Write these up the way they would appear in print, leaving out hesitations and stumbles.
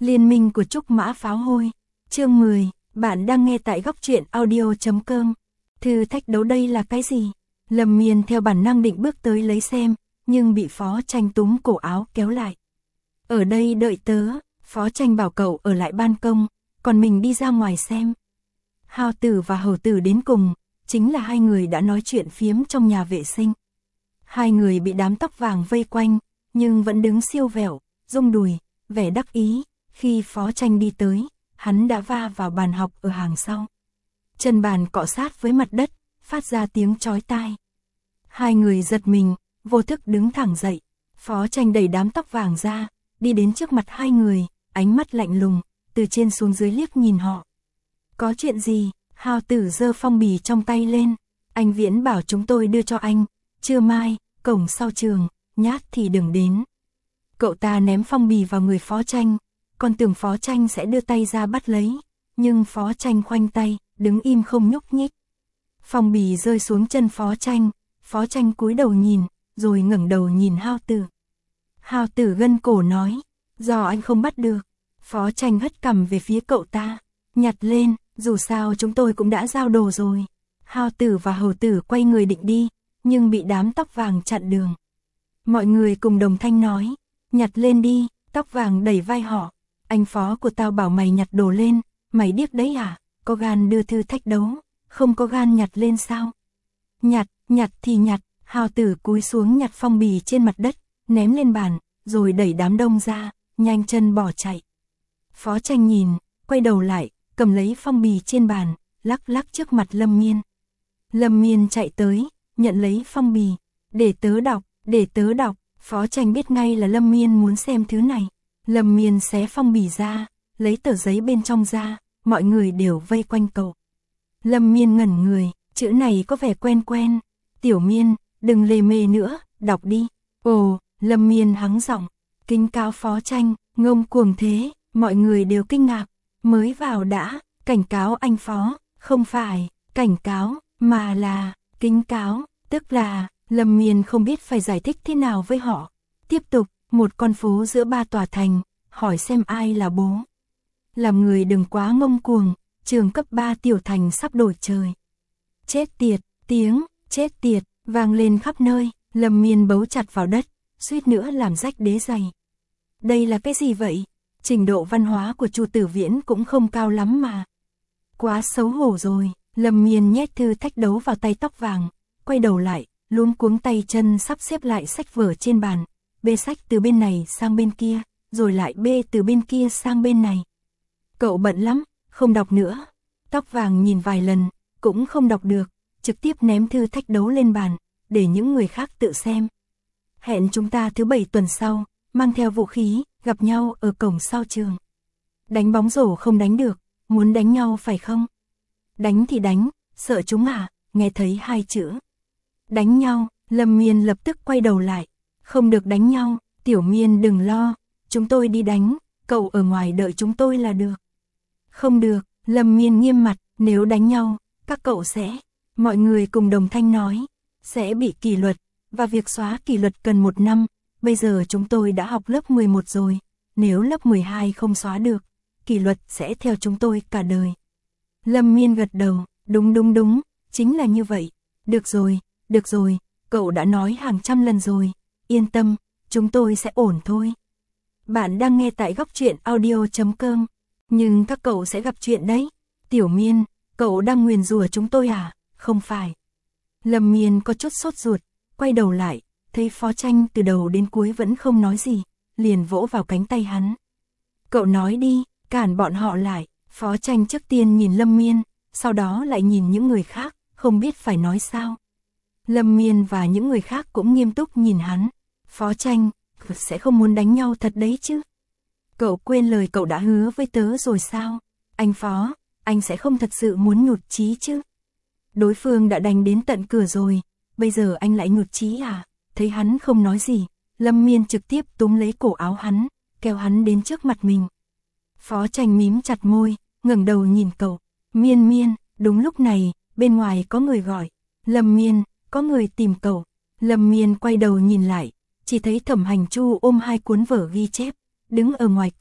Liên minh của Trúc Mã Pháo Hôi. Chương 10, bạn đang nghe tại góc truyện audio.com. Thử thách đấu đây là cái gì? Lâm Miên theo bản năng định bước tới lấy xem, nhưng bị Phó Tranh túm cổ áo kéo lại. Ở đây đợi tớ, Phó Tranh bảo cậu ở lại ban công, còn mình đi ra ngoài xem. Hao Tử và Hầu Tử đến cùng, chính là hai người đã nói chuyện phiếm trong nhà vệ sinh. Hai người bị đám tóc vàng vây quanh, nhưng vẫn đứng siêu vẹo, rung đùi, vẻ đắc ý. Khi Phó Tranh đi tới, hắn đã va vào bàn học ở hàng sau. Chân bàn cọ sát với mặt đất, phát ra tiếng chói tai. Hai người giật mình, vô thức đứng thẳng dậy. Phó Tranh đẩy đám tóc vàng ra, đi đến trước mặt hai người, ánh mắt lạnh lùng, từ trên xuống dưới liếc nhìn họ. Có chuyện gì? Hao Tử giơ phong bì trong tay lên. Anh Viễn bảo chúng tôi đưa cho anh, trưa mai, cổng sau trường, nhát thì đừng đến. Cậu ta ném phong bì vào người Phó Tranh, còn tưởng Phó Tranh sẽ đưa tay ra bắt lấy, nhưng Phó Tranh khoanh tay, đứng im không nhúc nhích. Phong bì rơi xuống chân Phó Tranh cúi đầu nhìn, rồi ngẩng đầu nhìn Hao Tử. Hao Tử gân cổ nói, do anh không bắt được. Phó Tranh hất cằm về phía cậu ta, nhặt lên, dù sao chúng tôi cũng đã giao đồ rồi. Hao Tử và Hầu Tử quay người định đi, nhưng bị đám tóc vàng chặn đường. Mọi người cùng đồng thanh nói, nhặt lên đi. Tóc vàng đẩy vai họ, anh Phó của tao bảo mày nhặt đồ lên, mày điếc đấy à, có gan đưa thử thách đấu, không có gan nhặt lên sao? Nhặt thì nhặt. Hao Tử cúi xuống nhặt phong bì trên mặt đất, ném lên bàn, rồi đẩy đám đông ra, nhanh chân bỏ chạy. Phó Tranh nhìn, quay đầu lại, cầm lấy phong bì trên bàn, lắc lắc trước mặt Lâm Miên. Lâm Miên chạy tới, nhận lấy phong bì, để tớ đọc. Phó Tranh biết ngay là Lâm Miên muốn xem thứ này. Lâm Miên xé phong bì ra, lấy tờ giấy bên trong ra, mọi người đều vây quanh cậu. Lâm Miên ngẩn người, chữ này có vẻ quen quen. Tiểu Miên, đừng lề mề nữa, đọc đi. Ồ, Lâm Miên hắng giọng, kính cáo Phó Tranh, ngông cuồng thế, mọi người đều kinh ngạc. Mới vào đã, cảnh cáo anh Phó, không phải, cảnh cáo, mà là, kính cáo, tức là, Lâm Miên không biết phải giải thích thế nào với họ. Tiếp tục, một con phố giữa ba tòa thành, hỏi xem ai là bố. Làm người đừng quá ngông cuồng, trường cấp 3 tiểu thành sắp đổi trời. Chết tiệt, tiếng, chết tiệt, vang lên khắp nơi, Lâm Miên bấu chặt vào đất, suýt nữa làm rách đế giày. Đây là cái gì vậy? Trình độ văn hóa của Chu Tử Viễn cũng không cao lắm mà. Quá xấu hổ rồi. Lâm Miên nhét thư thách đấu vào tay tóc vàng, quay đầu lại, luống cuống tay chân sắp xếp lại sách vở trên bàn, bê sách từ bên này sang bên kia, rồi lại bê từ bên kia sang bên này. Cậu bận lắm, không đọc nữa. Tóc vàng nhìn vài lần, cũng không đọc được, trực tiếp ném thư thách đấu lên bàn, để những người khác tự xem. Hẹn chúng ta thứ 7 tuần sau, mang theo vũ khí, gặp nhau ở cổng sau trường. Đánh bóng rổ không đánh được, muốn đánh nhau phải không? Đánh thì đánh, sợ chúng à? Nghe thấy hai chữ đánh nhau, Lâm Miên lập tức quay đầu lại. Không được đánh nhau, Tiểu Miên đừng lo, chúng tôi đi đánh, cậu ở ngoài đợi chúng tôi là được. Không được, Lâm Miên nghiêm mặt, nếu đánh nhau, các cậu sẽ, mọi người cùng đồng thanh nói, sẽ bị kỷ luật, và việc xóa kỷ luật cần 1 năm, bây giờ chúng tôi đã học lớp 11 rồi, nếu lớp 12 không xóa được, kỷ luật sẽ theo chúng tôi cả đời. Lâm Miên gật đầu, đúng, chính là như vậy. Được rồi, cậu đã nói hàng trăm lần rồi, yên tâm, chúng tôi sẽ ổn thôi. Bạn đang nghe tại góc truyện audio.com, nhưng các cậu sẽ gặp chuyện đấy. Tiểu Miên, cậu đang nguyền rủa chúng tôi à? Không phải. Lâm Miên có chút sốt ruột, quay đầu lại, thấy Phó Tranh từ đầu đến cuối vẫn không nói gì, liền vỗ vào cánh tay hắn. Cậu nói đi, cản bọn họ lại. Phó Tranh trước tiên nhìn Lâm Miên, sau đó lại nhìn những người khác, không biết phải nói sao. Lâm Miên và những người khác cũng nghiêm túc nhìn hắn. Phó Tranh, sẽ không muốn đánh nhau thật đấy chứ? Cậu quên lời cậu đã hứa với tớ rồi sao? Anh Phó, anh sẽ không thật sự muốn nhụt chí chứ? Đối phương đã đánh đến tận cửa rồi, bây giờ anh lại nhụt chí à? Thấy hắn không nói gì, Lâm Miên trực tiếp túm lấy cổ áo hắn, kéo hắn đến trước mặt mình. Phó Tranh mím chặt môi, ngẩng đầu nhìn cậu. Miên, đúng lúc này, bên ngoài có người gọi. Lâm Miên, có người tìm cậu. Lâm Miên quay đầu nhìn lại, chỉ thấy Thẩm Hành Chu ôm 2 cuốn vở ghi chép, đứng ở ngoài cửa,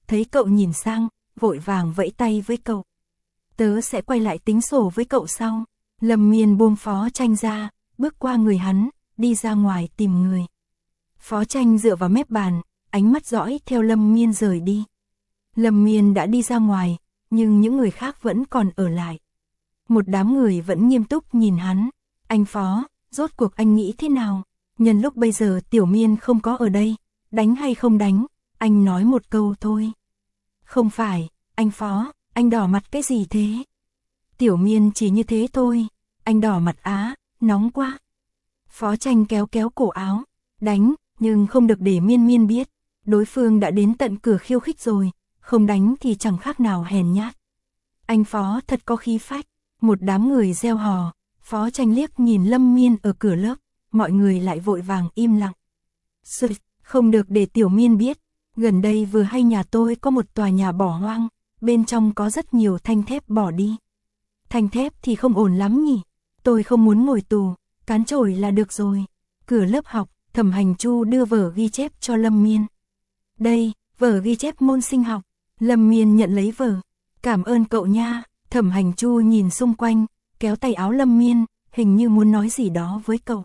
thấy cậu nhìn sang, vội vàng vẫy tay với cậu. Tớ sẽ quay lại tính sổ với cậu sau. Lâm Miên buông Phó Tranh ra, bước qua người hắn, đi ra ngoài tìm người. Phó Tranh dựa vào mép bàn, ánh mắt dõi theo Lâm Miên rời đi. Lâm Miên đã đi ra ngoài, nhưng những người khác vẫn còn ở lại. Một đám người vẫn nghiêm túc nhìn hắn. Anh Phó, rốt cuộc anh nghĩ thế nào? Nhân lúc bây giờ Tiểu Miên không có ở đây, đánh hay không đánh, anh nói một câu thôi. Không phải, anh Phó, anh đỏ mặt cái gì thế? Tiểu Miên chỉ như thế thôi, anh đỏ mặt á, nóng quá. Phó Tranh kéo kéo cổ áo, đánh, nhưng không được để Miên Miên biết. Đối phương đã đến tận cửa khiêu khích rồi, không đánh thì chẳng khác nào hèn nhát. Anh Phó thật có khí phách, một đám người reo hò. Phó Tranh liếc nhìn Lâm Miên ở cửa lớp, mọi người lại vội vàng im lặng. Không được để Tiểu Miên biết, gần đây vừa hay nhà tôi có một tòa nhà bỏ hoang, bên trong có rất nhiều thanh thép bỏ đi. Thanh thép thì không ổn lắm nhỉ, tôi không muốn ngồi tù, cán chổi là được rồi. Cửa lớp học, Thẩm Hành Chu đưa vở ghi chép cho Lâm Miên. Đây, vở ghi chép môn sinh học. Lâm Miên nhận lấy vở. Cảm ơn cậu nha. Thẩm Hành Chu nhìn xung quanh, kéo tay áo Lâm Miên, hình như muốn nói gì đó với cậu.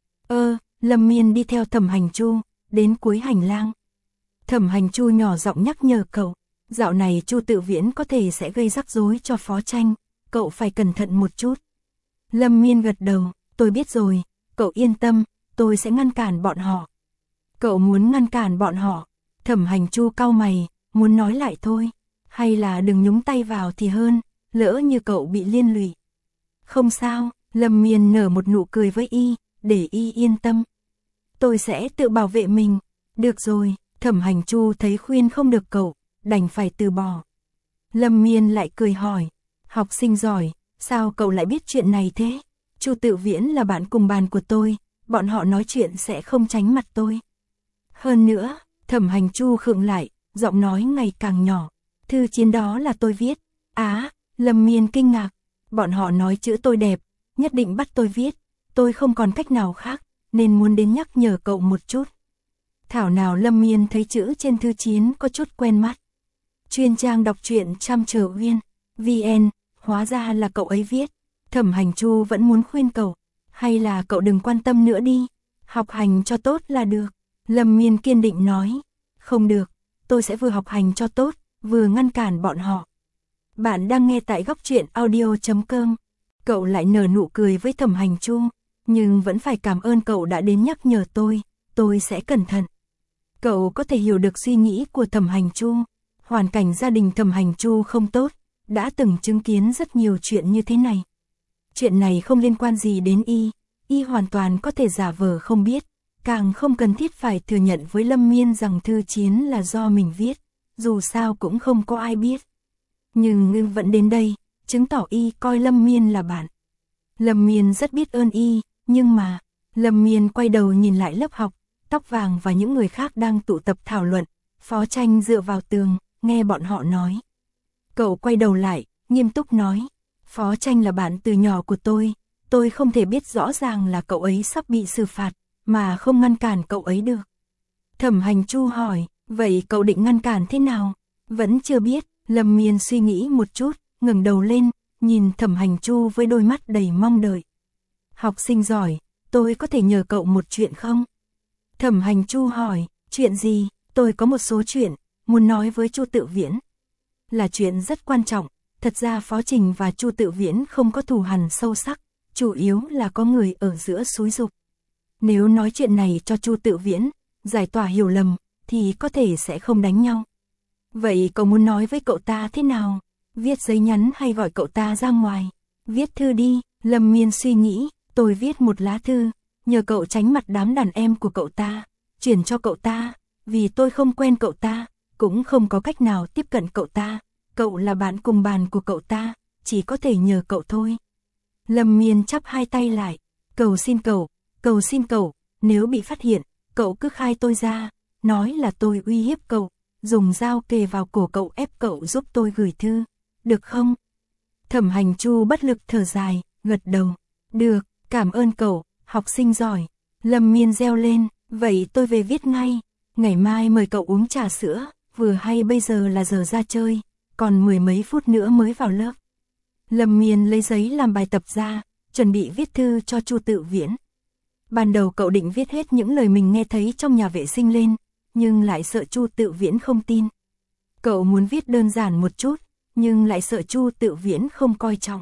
Lâm Miên đi theo Thẩm Hành Chu, đến cuối hành lang. Thẩm Hành Chu nhỏ giọng nhắc nhở cậu, dạo này Chu Tự Viễn có thể sẽ gây rắc rối cho Phó Tranh, cậu phải cẩn thận một chút. Lâm Miên gật đầu, tôi biết rồi, cậu yên tâm, tôi sẽ ngăn cản bọn họ. Cậu muốn ngăn cản bọn họ? Thẩm Hành Chu cau mày, muốn nói lại thôi, hay là đừng nhúng tay vào thì hơn, lỡ như cậu bị liên lụy. Không sao, Lâm Miên nở một nụ cười với y, để y yên tâm. Tôi sẽ tự bảo vệ mình. Được rồi, Thẩm Hành Chu thấy khuyên không được cậu, đành phải từ bỏ. Lâm Miên lại cười hỏi, học sinh giỏi, sao cậu lại biết chuyện này thế? Chu Tự Viễn là bạn cùng bàn của tôi, bọn họ nói chuyện sẽ không tránh mặt tôi. Hơn nữa, Thẩm Hành Chu khựng lại, giọng nói ngày càng nhỏ. Thư chiến đó là tôi viết. Lâm Miên kinh ngạc. Bọn họ nói chữ tôi đẹp, nhất định bắt tôi viết. Tôi không còn cách nào khác, nên muốn đến nhắc nhở cậu một chút. Thảo nào Lâm Miên thấy chữ trên thư chiến có chút quen mắt. Chuyên trang đọc truyện Chăm Chờ Uyên, VN, hóa ra là cậu ấy viết. Thẩm Hành Chu vẫn muốn khuyên cậu, hay là cậu đừng quan tâm nữa đi, học hành cho tốt là được. Lâm Miên kiên định nói, không được, tôi sẽ vừa học hành cho tốt, vừa ngăn cản bọn họ. Bạn đang nghe tại góc truyện audio.com. Cậu lại nở nụ cười với Thẩm Hành Chu, nhưng vẫn phải cảm ơn cậu đã đến nhắc nhở tôi sẽ cẩn thận. Cậu có thể hiểu được suy nghĩ của Thẩm Hành Chu, hoàn cảnh gia đình Thẩm Hành Chu không tốt, đã từng chứng kiến rất nhiều chuyện như thế này. Chuyện này không liên quan gì đến y hoàn toàn có thể giả vờ không biết, càng không cần thiết phải thừa nhận với Lâm Miên rằng thư chiến là do mình viết, dù sao cũng không có ai biết. Nhưng Ngưng vẫn đến đây, chứng tỏ y coi Lâm Miên là bạn. Lâm Miên rất biết ơn y, nhưng mà, Lâm Miên quay đầu nhìn lại lớp học, Tóc Vàng và những người khác đang tụ tập thảo luận, Phó Tranh dựa vào tường, nghe bọn họ nói. Cậu quay đầu lại, nghiêm túc nói, Phó Tranh là bạn từ nhỏ của tôi không thể biết rõ ràng là cậu ấy sắp bị xử phạt, mà không ngăn cản cậu ấy được. Thẩm Hành Chu hỏi, vậy cậu định ngăn cản thế nào? Vẫn chưa biết. Lâm Miên suy nghĩ một chút, ngẩng đầu lên, nhìn Thẩm Hành Chu với đôi mắt đầy mong đợi. Học sinh giỏi, tôi có thể nhờ cậu một chuyện không? Thẩm Hành Chu hỏi, chuyện gì? Tôi có một số chuyện, muốn nói với Chu Tự Viễn. Là chuyện rất quan trọng, thật ra Phó Trình và Chu Tự Viễn không có thù hằn sâu sắc, chủ yếu là có người ở giữa xúi giục. Nếu nói chuyện này cho Chu Tự Viễn, giải tỏa hiểu lầm, thì có thể sẽ không đánh nhau. Vậy cậu muốn nói với cậu ta thế nào? Viết giấy nhắn hay gọi cậu ta ra ngoài? Viết thư đi. Lâm Miên suy nghĩ, tôi viết một lá thư, nhờ cậu tránh mặt đám đàn em của cậu ta, chuyển cho cậu ta, vì tôi không quen cậu ta, cũng không có cách nào tiếp cận cậu ta, cậu là bạn cùng bàn của cậu ta, chỉ có thể nhờ cậu thôi. Lâm Miên chắp hai tay lại, cầu xin cậu, nếu bị phát hiện, cậu cứ khai tôi ra, nói là tôi uy hiếp cậu, dùng dao kề vào cổ cậu ép cậu giúp tôi gửi thư, được không? Thẩm Hành Chu bất lực thở dài, gật đầu, được, cảm ơn cậu, học sinh giỏi. Lâm Miên reo lên, vậy tôi về viết ngay, ngày mai mời cậu uống trà sữa, vừa hay bây giờ là giờ ra chơi, còn 10 mấy phút nữa mới vào lớp. Lâm Miên lấy giấy làm bài tập ra, chuẩn bị viết thư cho Chu Tự Viễn. Ban đầu cậu định viết hết những lời mình nghe thấy trong nhà vệ sinh lên, nhưng lại sợ Chu Tự Viễn không tin. Cậu muốn viết đơn giản một chút, nhưng lại sợ Chu Tự Viễn không coi trọng.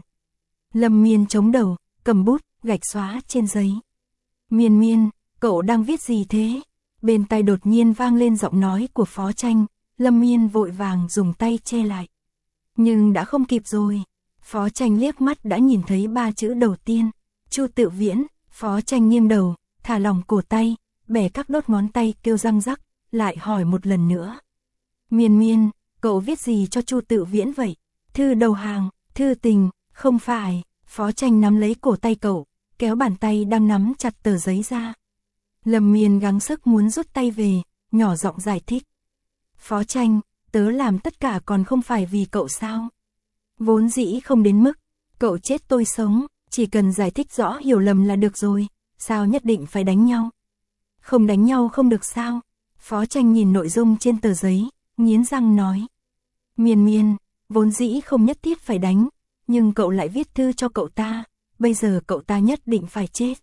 Lâm Miên chống đầu, cầm bút, gạch xóa trên giấy. Miên Miên, cậu đang viết gì thế? Bên tai đột nhiên vang lên giọng nói của Phó Tranh, Lâm Miên vội vàng dùng tay che lại. Nhưng đã không kịp rồi. Phó Tranh liếc mắt đã nhìn thấy 3 chữ đầu tiên, Chu Tự Viễn. Phó Tranh nghiêng đầu, thả lỏng cổ tay, bẻ các đốt ngón tay kêu răng rắc, lại hỏi một lần nữa. Miên Miên, cậu viết gì cho Chu Tự Viễn vậy? Thư đầu hàng, thư tình, không phải. Phó Tranh nắm lấy cổ tay cậu, kéo bàn tay đang nắm chặt tờ giấy ra. Lâm Miên gắng sức muốn rút tay về, nhỏ giọng giải thích. Phó Tranh, tớ làm tất cả còn không phải vì cậu sao? Vốn dĩ không đến mức, cậu chết tôi sống, chỉ cần giải thích rõ hiểu lầm là được rồi, sao nhất định phải đánh nhau? Không đánh nhau không được sao? Phó Tranh nhìn nội dung trên tờ giấy, nghiến răng nói. Miên Miên, vốn dĩ không nhất thiết phải đánh, nhưng cậu lại viết thư cho cậu ta, bây giờ cậu ta nhất định phải chết.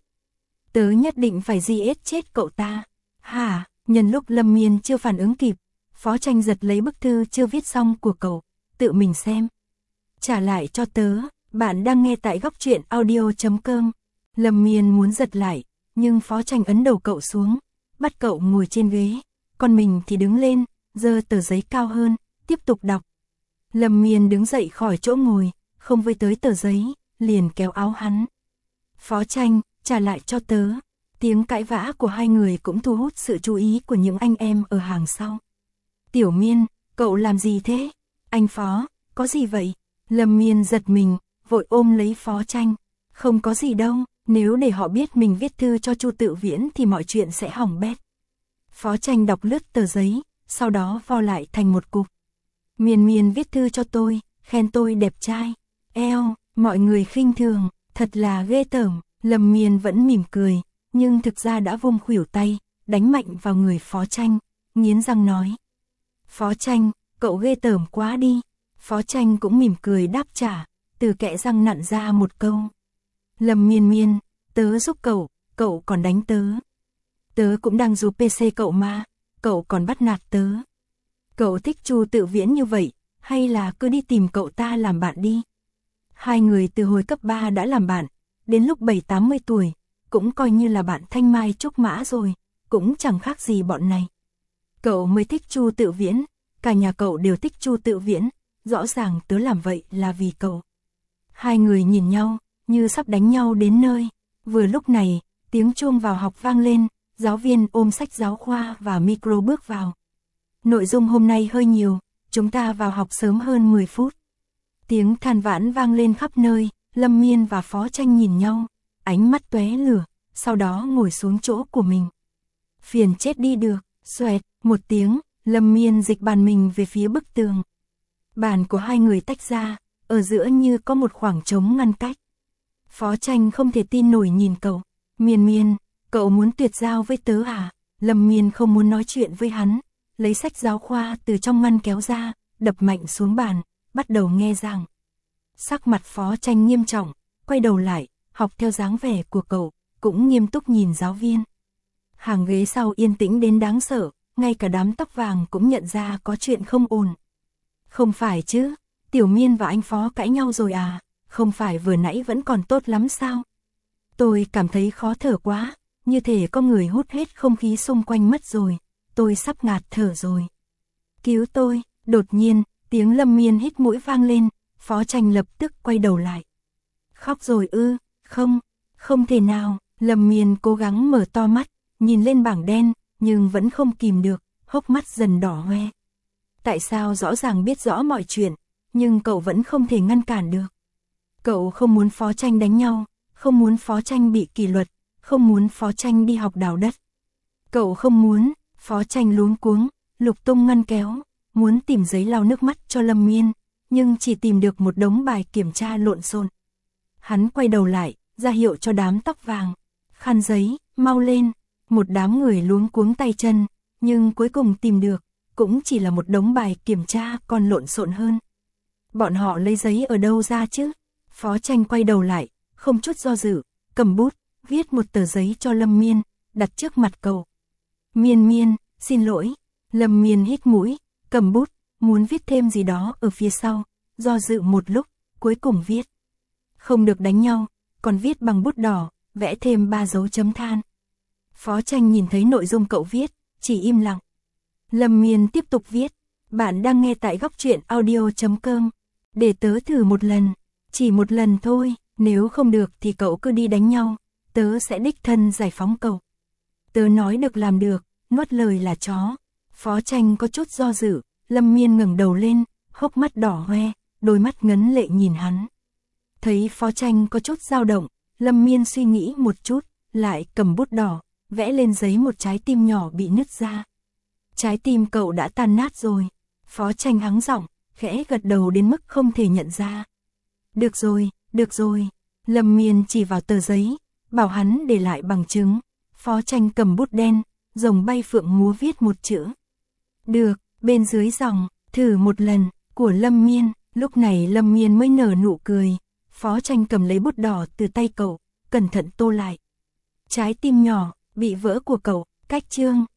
Tớ nhất định phải giết chết cậu ta. Hả? Nhân lúc Lâm Miên chưa phản ứng kịp, Phó Tranh giật lấy bức thư chưa viết xong của cậu, tự mình xem. Trả lại cho tớ, bạn đang nghe tại góc truyện audio.com. Lâm Miên muốn giật lại, nhưng Phó Tranh ấn đầu cậu xuống, bắt cậu ngồi trên ghế, còn mình thì đứng lên, giơ tờ giấy cao hơn, tiếp tục đọc. Lâm Miên đứng dậy khỏi chỗ ngồi, không với tới tờ giấy, liền kéo áo hắn. Phó Tranh, trả lại cho tớ. Tiếng cãi vã của hai người cũng thu hút sự chú ý của những anh em ở hàng sau. Tiểu Miên, cậu làm gì thế? Anh Phó, có gì vậy? Lâm Miên giật mình, vội ôm lấy Phó Tranh. Không có gì đâu, nếu để họ biết mình viết thư cho Chu Tự Viễn thì mọi chuyện sẽ hỏng bét. Phó Tranh đọc lướt tờ giấy, sau đó vo lại thành một cục. Miên Miên viết thư cho tôi, khen tôi đẹp trai. Eo, mọi người khinh thường, thật là ghê tởm. Lâm Miên vẫn mỉm cười, nhưng thực ra đã vung khuỷu tay, đánh mạnh vào người Phó Tranh, nghiến răng nói. Phó Tranh, cậu ghê tởm quá đi. Phó Tranh cũng mỉm cười đáp trả, từ kẽ răng nặn ra một câu. Lâm Miên Miên, tớ giúp cậu còn đánh tớ. Tớ cũng đang giúp PC cậu mà, cậu còn bắt nạt tớ. Cậu thích Chu Tự Viễn như vậy, hay là cứ đi tìm cậu ta làm bạn đi. Hai người từ hồi cấp 3 đã làm bạn, đến lúc 7-80 tuổi, cũng coi như là bạn thanh mai trúc mã rồi, cũng chẳng khác gì bọn này. Cậu mới thích Chu Tự Viễn, cả nhà cậu đều thích Chu Tự Viễn, rõ ràng tớ làm vậy là vì cậu. Hai người nhìn nhau, như sắp đánh nhau đến nơi. Vừa lúc này, tiếng chuông vào học vang lên, giáo viên ôm sách giáo khoa và micro bước vào. Nội dung hôm nay hơi nhiều, chúng ta vào học sớm hơn 10 phút. Tiếng than vãn vang lên khắp nơi, Lâm Miên và Phó Tranh nhìn nhau, ánh mắt tóe lửa, sau đó ngồi xuống chỗ của mình. Phiền chết đi được, xoẹt, một tiếng, Lâm Miên dịch bàn mình về phía bức tường. Bàn của hai người tách ra, ở giữa như có một khoảng trống ngăn cách. Phó Tranh không thể tin nổi nhìn cậu. Miên Miên, cậu muốn tuyệt giao với tớ à? Lâm Miên không muốn nói chuyện với hắn, lấy sách giáo khoa từ trong ngăn kéo ra, đập mạnh xuống bàn, bắt đầu nghe giảng. Sắc mặt Phó Tranh nghiêm trọng, quay đầu lại, học theo dáng vẻ của cậu, cũng nghiêm túc nhìn giáo viên. Hàng ghế sau yên tĩnh đến đáng sợ, ngay cả đám tóc vàng cũng nhận ra có chuyện không ổn. Không phải chứ, Tiểu Miên và anh Phó cãi nhau rồi à? Không phải vừa nãy vẫn còn tốt lắm sao? Tôi cảm thấy khó thở quá, như thể có người hút hết không khí xung quanh mất rồi, tôi sắp ngạt thở rồi. Cứu tôi, đột nhiên, tiếng Lâm Miên hít mũi vang lên, Phó Tranh lập tức quay đầu lại. Khóc rồi ư? Không thể nào. Lâm Miên cố gắng mở to mắt, nhìn lên bảng đen, nhưng vẫn không kìm được, hốc mắt dần đỏ hoe. Tại sao rõ ràng biết rõ mọi chuyện, nhưng cậu vẫn không thể ngăn cản được. Cậu không muốn Phó Tranh đánh nhau, không muốn Phó Tranh bị kỷ luật, không muốn Phó Tranh đi học đào đất. Cậu không muốn. Phó Tranh luống cuống, lục tung ngăn kéo, muốn tìm giấy lau nước mắt cho Lâm Miên, nhưng chỉ tìm được một đống bài kiểm tra lộn xộn. Hắn quay đầu lại, ra hiệu cho đám tóc vàng. Khăn giấy, mau lên. Một đám người luống cuống tay chân, nhưng cuối cùng tìm được, cũng chỉ là một đống bài kiểm tra còn lộn xộn hơn. Bọn họ lấy giấy ở đâu ra chứ? Phó Tranh quay đầu lại, không chút do dự, cầm bút, viết một tờ giấy cho Lâm Miên, đặt trước mặt cậu. Miên Miên, xin lỗi. Lâm Miên hít mũi, cầm bút, muốn viết thêm gì đó ở phía sau, do dự một lúc, cuối cùng viết. Không được đánh nhau, còn viết bằng bút đỏ, vẽ thêm 3 dấu chấm than. Phó Tranh nhìn thấy nội dung cậu viết, chỉ im lặng. Lâm Miên tiếp tục viết, bạn đang nghe tại góc truyện audio.com. Để tớ thử một lần, chỉ một lần thôi, nếu không được thì cậu cứ đi đánh nhau, tớ sẽ đích thân giải phóng cậu. Tớ nói được làm được, nuốt lời là chó. Phó Tranh có chút do dự, Lâm Miên ngẩng đầu lên, hốc mắt đỏ hoe, đôi mắt ngấn lệ nhìn hắn. Thấy Phó Tranh có chút dao động, Lâm Miên suy nghĩ một chút, lại cầm bút đỏ, vẽ lên giấy một trái tim nhỏ bị nứt ra. Trái tim cậu đã tan nát rồi. Phó Tranh hắng giọng, khẽ gật đầu đến mức không thể nhận ra. Được rồi, được rồi. Lâm Miên chỉ vào tờ giấy, bảo hắn để lại bằng chứng. Phó Tranh cầm bút đen, rồng bay phượng múa viết một chữ. Được, bên dưới dòng, thử một lần, của Lâm Miên. Lúc này Lâm Miên mới nở nụ cười. Phó Tranh cầm lấy bút đỏ từ tay cậu, cẩn thận tô lại. Trái tim nhỏ, bị vỡ của cậu, cách chương.